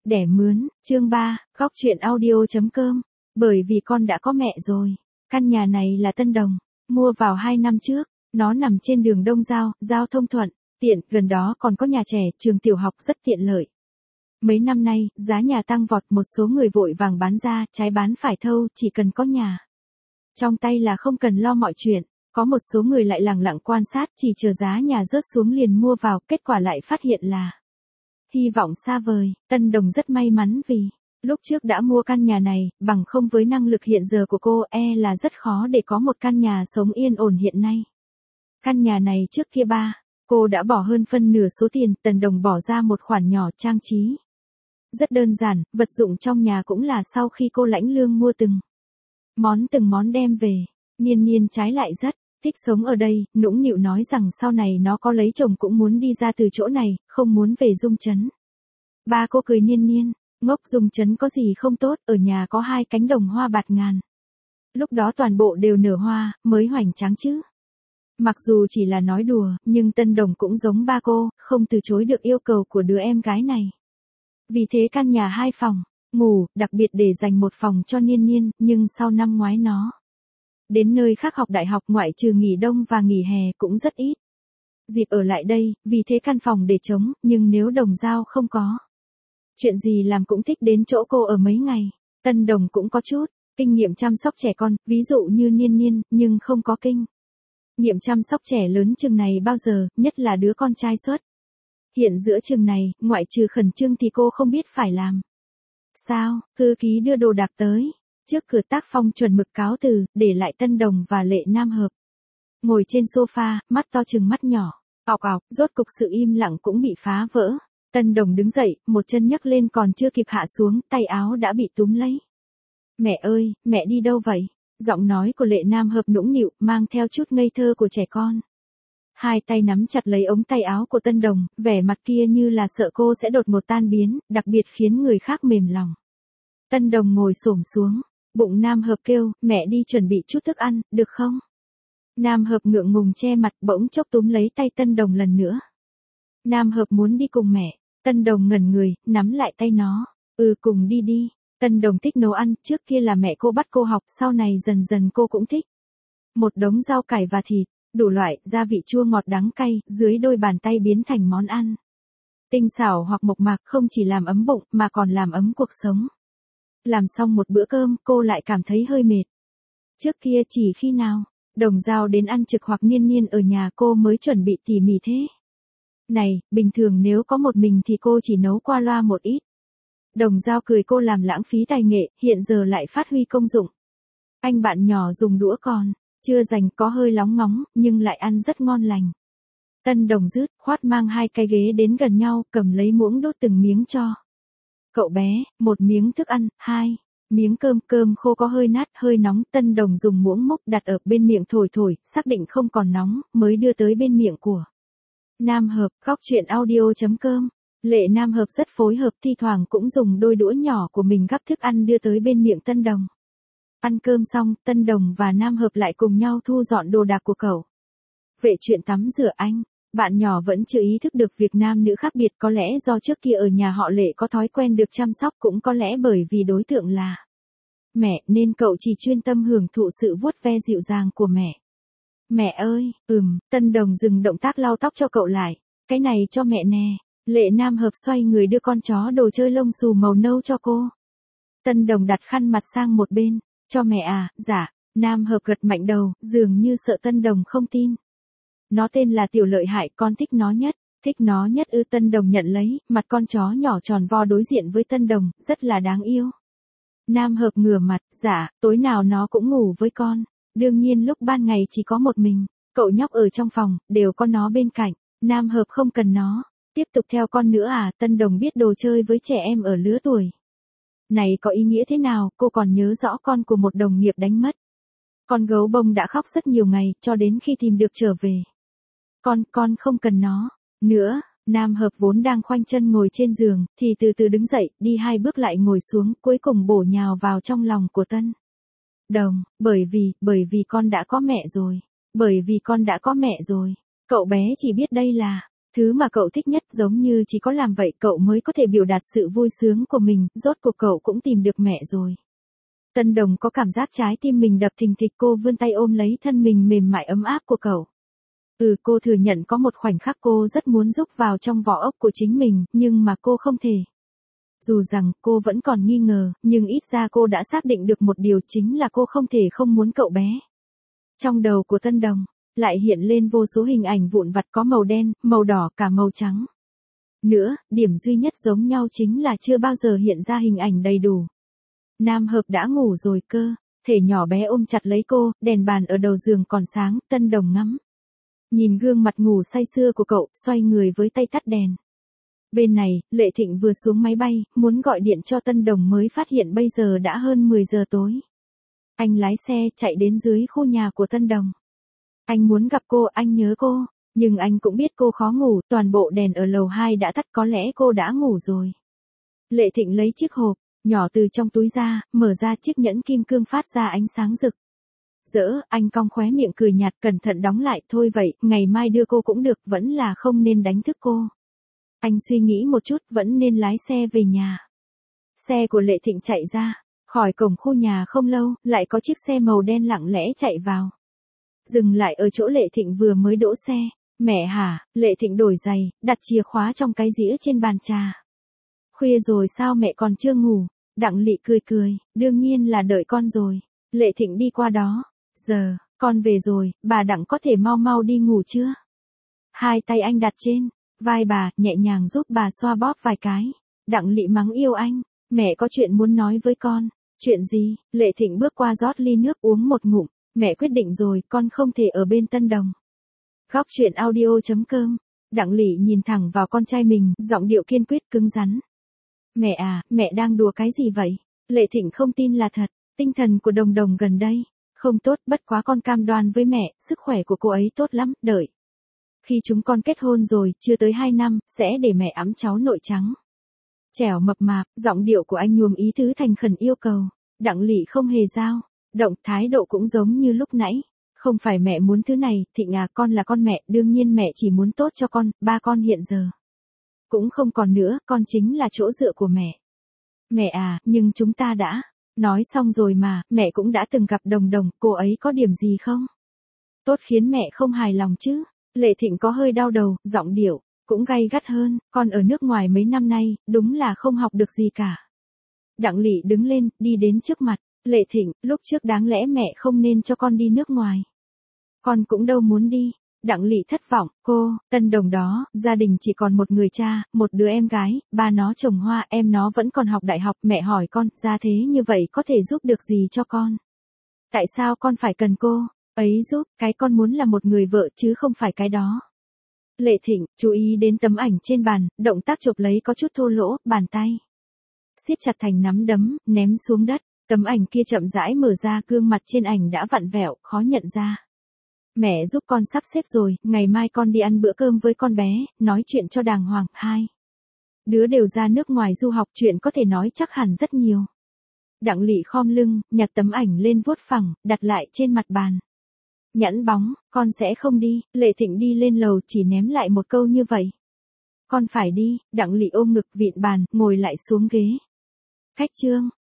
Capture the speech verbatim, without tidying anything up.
Đẻ mướn, chương ba, góc chuyện audio.com. Bởi vì con đã có mẹ rồi. Căn nhà này là Tân Đồng, mua vào hai năm trước. Nó nằm trên đường Đông Giao, giao thông thuận, tiện, gần đó còn có nhà trẻ, trường tiểu học rất tiện lợi. Mấy năm nay, giá nhà tăng vọt, một số người vội vàng bán ra, trái bán phải thâu, chỉ cần có nhà trong tay là không cần lo mọi chuyện. Có một số người lại lẳng lặng quan sát, chỉ chờ giá nhà rớt xuống liền mua vào, kết quả lại phát hiện là hy vọng xa vời. Tân Đồng rất may mắn vì lúc trước đã mua căn nhà này, bằng không với năng lực hiện giờ của cô e là rất khó để có một căn nhà sống yên ổn hiện nay. Căn nhà này trước kia ba, cô đã bỏ hơn phân nửa số tiền, Tân Đồng bỏ ra một khoản nhỏ trang trí. Rất đơn giản, vật dụng trong nhà cũng là sau khi cô lãnh lương mua từng món từng món đem về. Niên Niên trái lại rất thích sống ở đây, nũng nịu nói rằng sau này nó có lấy chồng cũng muốn đi ra từ chỗ này, không muốn về Dung Trấn. Ba cô cười Niên Niên, ngốc, Dung Trấn có gì không tốt, ở nhà có hai cánh đồng hoa bạt ngàn. Lúc đó toàn bộ đều nở hoa, mới hoành tráng chứ. Mặc dù chỉ là nói đùa, nhưng Tân Đồng cũng giống ba cô, không từ chối được yêu cầu của đứa em gái này. Vì thế căn nhà hai phòng, ngủ, đặc biệt để dành một phòng cho Niên Niên, nhưng sau năm ngoái nó đến nơi khác học đại học, ngoại trừ nghỉ đông và nghỉ hè cũng rất ít dịp ở lại đây, vì thế căn phòng để trống, nhưng nếu Đồng Giao không có chuyện gì làm cũng thích đến chỗ cô ở mấy ngày. Tân Đồng cũng có chút kinh nghiệm chăm sóc trẻ con, ví dụ như Niên Niên, nhưng không có kinh nghiệm chăm sóc trẻ lớn chừng này bao giờ, nhất là đứa con trai xuất hiện giữa chừng này, ngoại trừ khẩn trương thì cô không biết phải làm sao. Thư ký đưa đồ đạc tới. Trước cửa Tác Phong chuẩn mực cáo từ, để lại Tân Đồng và Lệ Nam Hợp ngồi trên sofa, mắt to chừng mắt nhỏ. Ọc ọc, rốt cục sự im lặng cũng bị phá vỡ. Tân Đồng đứng dậy, một chân nhấc lên còn chưa kịp hạ xuống, tay áo đã bị túm lấy. Mẹ ơi, mẹ đi đâu vậy? Giọng nói của Lệ Nam Hợp nũng nịu, mang theo chút ngây thơ của trẻ con. Hai tay nắm chặt lấy ống tay áo của Tân Đồng, vẻ mặt kia như là sợ cô sẽ đột ngột tan biến, đặc biệt khiến người khác mềm lòng. Tân Đồng ngồi xổm xuống. Bụng Nam Hợp kêu, mẹ đi chuẩn bị chút thức ăn, được không? Nam Hợp ngượng ngùng che mặt, bỗng chốc túm lấy tay Tân Đồng lần nữa. Nam Hợp muốn đi cùng mẹ. Tân Đồng ngẩn người, nắm lại tay nó. Ừ, cùng đi đi. Tân Đồng thích nấu ăn, trước kia là mẹ cô bắt cô học, sau này dần dần cô cũng thích. Một đống rau cải và thịt, đủ loại, gia vị chua ngọt đắng cay, dưới đôi bàn tay biến thành món ăn tinh xảo hoặc mộc mạc, không chỉ làm ấm bụng, mà còn làm ấm cuộc sống. Làm xong một bữa cơm, cô lại cảm thấy hơi mệt. Trước kia chỉ khi nào Đồng Giao đến ăn trực hoặc Niên Niên ở nhà cô mới chuẩn bị tỉ mỉ thế này, bình thường nếu có một mình thì cô chỉ nấu qua loa một ít. Đồng Giao cười cô làm lãng phí tài nghệ, hiện giờ lại phát huy công dụng. Anh bạn nhỏ dùng đũa còn chưa dành, có hơi lóng ngóng, nhưng lại ăn rất ngon lành. Tân Đồng rứt khoát mang hai cái ghế đến gần nhau, cầm lấy muỗng đốt từng miếng cho cậu bé, một miếng thức ăn, hai miếng cơm, cơm khô có hơi nát, hơi nóng. Tân Đồng dùng muỗng múc đặt ở bên miệng thổi thổi, xác định không còn nóng, mới đưa tới bên miệng của Nam Hợp. Góc chuyện audio.com. Lệ Nam Hợp rất phối hợp, thi thoảng cũng dùng đôi đũa nhỏ của mình gắp thức ăn đưa tới bên miệng Tân Đồng. Ăn cơm xong, Tân Đồng và Nam Hợp lại cùng nhau thu dọn đồ đạc của cậu. Về chuyện tắm rửa anh, bạn nhỏ vẫn chưa ý thức được việc nam nữ khác biệt, có lẽ do trước kia ở nhà họ Lệ có thói quen được chăm sóc, cũng có lẽ bởi vì đối tượng là mẹ nên cậu chỉ chuyên tâm hưởng thụ sự vuốt ve dịu dàng của mẹ. Mẹ ơi, ừm, Tân Đồng dừng động tác lau tóc cho cậu lại. Cái này cho mẹ nè. Lệ Nam Hợp xoay người đưa con chó đồ chơi lông xù màu nâu cho cô. Tân Đồng đặt khăn mặt sang một bên. Cho mẹ à, dạ. Nam Hợp gật mạnh đầu, dường như sợ Tân Đồng không tin. Nó tên là Tiểu Lợi Hại, con thích nó nhất. Thích nó nhất ư? Tân Đồng nhận lấy, mặt con chó nhỏ tròn vo đối diện với Tân Đồng, rất là đáng yêu. Nam Hợp ngửa mặt, dạ, tối nào nó cũng ngủ với con. Đương nhiên lúc ban ngày chỉ có một mình, cậu nhóc ở trong phòng, đều có nó bên cạnh. Nam Hợp không cần nó tiếp tục theo con nữa à? Tân Đồng biết đồ chơi với trẻ em ở lứa tuổi này có ý nghĩa thế nào, cô còn nhớ rõ con của một đồng nghiệp đánh mất. Con gấu bông đã khóc rất nhiều ngày, cho đến khi tìm được trở về. Con, con không cần nó nữa. Nam Hợp vốn đang khoanh chân ngồi trên giường, thì từ từ đứng dậy, đi hai bước lại ngồi xuống, cuối cùng bổ nhào vào trong lòng của Tân Đồng. Bởi vì, bởi vì con đã có mẹ rồi. Bởi vì con đã có mẹ rồi. Cậu bé chỉ biết đây là Thứ mà cậu thích nhất giống như chỉ có làm vậy cậu mới có thể biểu đạt sự vui sướng của mình, rốt cuộc cậu cũng tìm được mẹ rồi. Tân Đồng có cảm giác trái tim mình đập thình thịch, cô vươn tay ôm lấy thân mình mềm mại ấm áp của cậu. Ừ, cô thừa nhận có một khoảnh khắc cô rất muốn rúc vào trong vỏ ốc của chính mình, nhưng mà cô không thể. Dù rằng cô vẫn còn nghi ngờ, nhưng ít ra cô đã xác định được một điều, chính là cô không thể không muốn cậu bé. Trong đầu của Tân Đồng lại hiện lên vô số hình ảnh vụn vặt, có màu đen, màu đỏ, cả màu trắng. Nữa, điểm duy nhất giống nhau chính là chưa bao giờ hiện ra hình ảnh đầy đủ. Nam Hợp đã ngủ rồi cơ, thể nhỏ bé ôm chặt lấy cô, đèn bàn ở đầu giường còn sáng, Tân Đồng ngắm. Nhìn gương mặt ngủ say sưa của cậu, xoay người với tay tắt đèn. Bên này, Lệ Thịnh vừa xuống máy bay, muốn gọi điện cho Tân Đồng mới phát hiện bây giờ đã hơn mười giờ tối. Anh lái xe chạy đến dưới khu nhà của Tân Đồng. Anh muốn gặp cô, anh nhớ cô, nhưng anh cũng biết cô khó ngủ, toàn bộ đèn ở lầu hai đã tắt, có lẽ cô đã ngủ rồi. Lệ Thịnh lấy chiếc hộp nhỏ từ trong túi ra, mở ra chiếc nhẫn kim cương phát ra ánh sáng rực rỡ, anh cong khóe miệng cười nhạt, cẩn thận đóng lại, thôi vậy, ngày mai đưa cô cũng được, vẫn là không nên đánh thức cô. Anh suy nghĩ một chút, vẫn nên lái xe về nhà. Xe của Lệ Thịnh chạy ra khỏi cổng khu nhà không lâu, lại có chiếc xe màu đen lặng lẽ chạy vào. Dừng lại ở chỗ Lệ Thịnh vừa mới đỗ xe. Mẹ hả? Lệ Thịnh đổi giày, đặt chìa khóa trong cái dĩa trên bàn trà. Khuya rồi sao mẹ còn chưa ngủ? Đặng Lị cười cười, đương nhiên là đợi con rồi. Lệ Thịnh đi qua đó. Giờ, con về rồi, bà Đặng có thể mau mau đi ngủ chưa? Hai tay anh đặt trên vai bà, nhẹ nhàng giúp bà xoa bóp vài cái. Đặng Lị mắng yêu anh, mẹ có chuyện muốn nói với con. Chuyện gì? Lệ Thịnh bước qua rót ly nước uống một ngụm. Mẹ quyết định rồi, con không thể ở bên Tân Đồng. Góc truyện audio chấm com. Đặng Lị nhìn thẳng vào con trai mình, giọng điệu kiên quyết cứng rắn. Mẹ à, mẹ đang đùa cái gì vậy? Lệ Thịnh không tin là thật, tinh thần của Đồng Đồng gần đây không tốt, bất quá con cam đoan với mẹ, sức khỏe của cô ấy tốt lắm, đợi khi chúng con kết hôn rồi, chưa tới hai năm, sẽ để mẹ ẵm cháu nội trắng. Trẻo mập mạp, giọng điệu của anh nhuốm ý tứ thành khẩn yêu cầu. Đặng Lị không hề dao động, thái độ cũng giống như lúc nãy. Không phải mẹ muốn thứ này, Thịnh à, con là con mẹ, đương nhiên mẹ chỉ muốn tốt cho con, ba con hiện giờ cũng không còn nữa, con chính là chỗ dựa của mẹ. Mẹ à, nhưng chúng ta đã nói xong rồi mà, mẹ cũng đã từng gặp Đồng Đồng, cô ấy có điểm gì không? Tốt khiến mẹ không hài lòng chứ? Lệ Thịnh có hơi đau đầu, giọng điệu cũng gay gắt hơn, con ở nước ngoài mấy năm nay, đúng là không học được gì cả. Đặng Lị đứng lên, đi đến trước mặt Lệ Thịnh, lúc trước đáng lẽ mẹ không nên cho con đi nước ngoài. Con cũng đâu muốn đi. Đặng Lị thất vọng, cô, Tân Đồng đó, gia đình chỉ còn một người cha, một đứa em gái, ba nó trồng hoa, em nó vẫn còn học đại học, mẹ hỏi con, ra thế như vậy có thể giúp được gì cho con? Tại sao con phải cần cô ấy giúp, cái con muốn là một người vợ chứ không phải cái đó. Lệ Thịnh, chú ý đến tấm ảnh trên bàn, động tác chụp lấy có chút thô lỗ, bàn tay siết chặt thành nắm đấm, ném xuống đất. Tấm ảnh kia chậm rãi mở ra, gương mặt trên ảnh đã vặn vẹo, khó nhận ra. Mẹ giúp con sắp xếp rồi, ngày mai con đi ăn bữa cơm với con bé, nói chuyện cho đàng hoàng. Hai đứa đều ra nước ngoài du học, chuyện có thể nói chắc hẳn rất nhiều. Đặng Lị khom lưng, nhặt tấm ảnh lên vuốt phẳng, đặt lại trên mặt bàn. Nhẵn bóng, con sẽ không đi. Lệ Thịnh đi lên lầu chỉ ném lại một câu như vậy. Con phải đi. Đặng Lị ôm ngực vịn bàn, ngồi lại xuống ghế. Khách trương,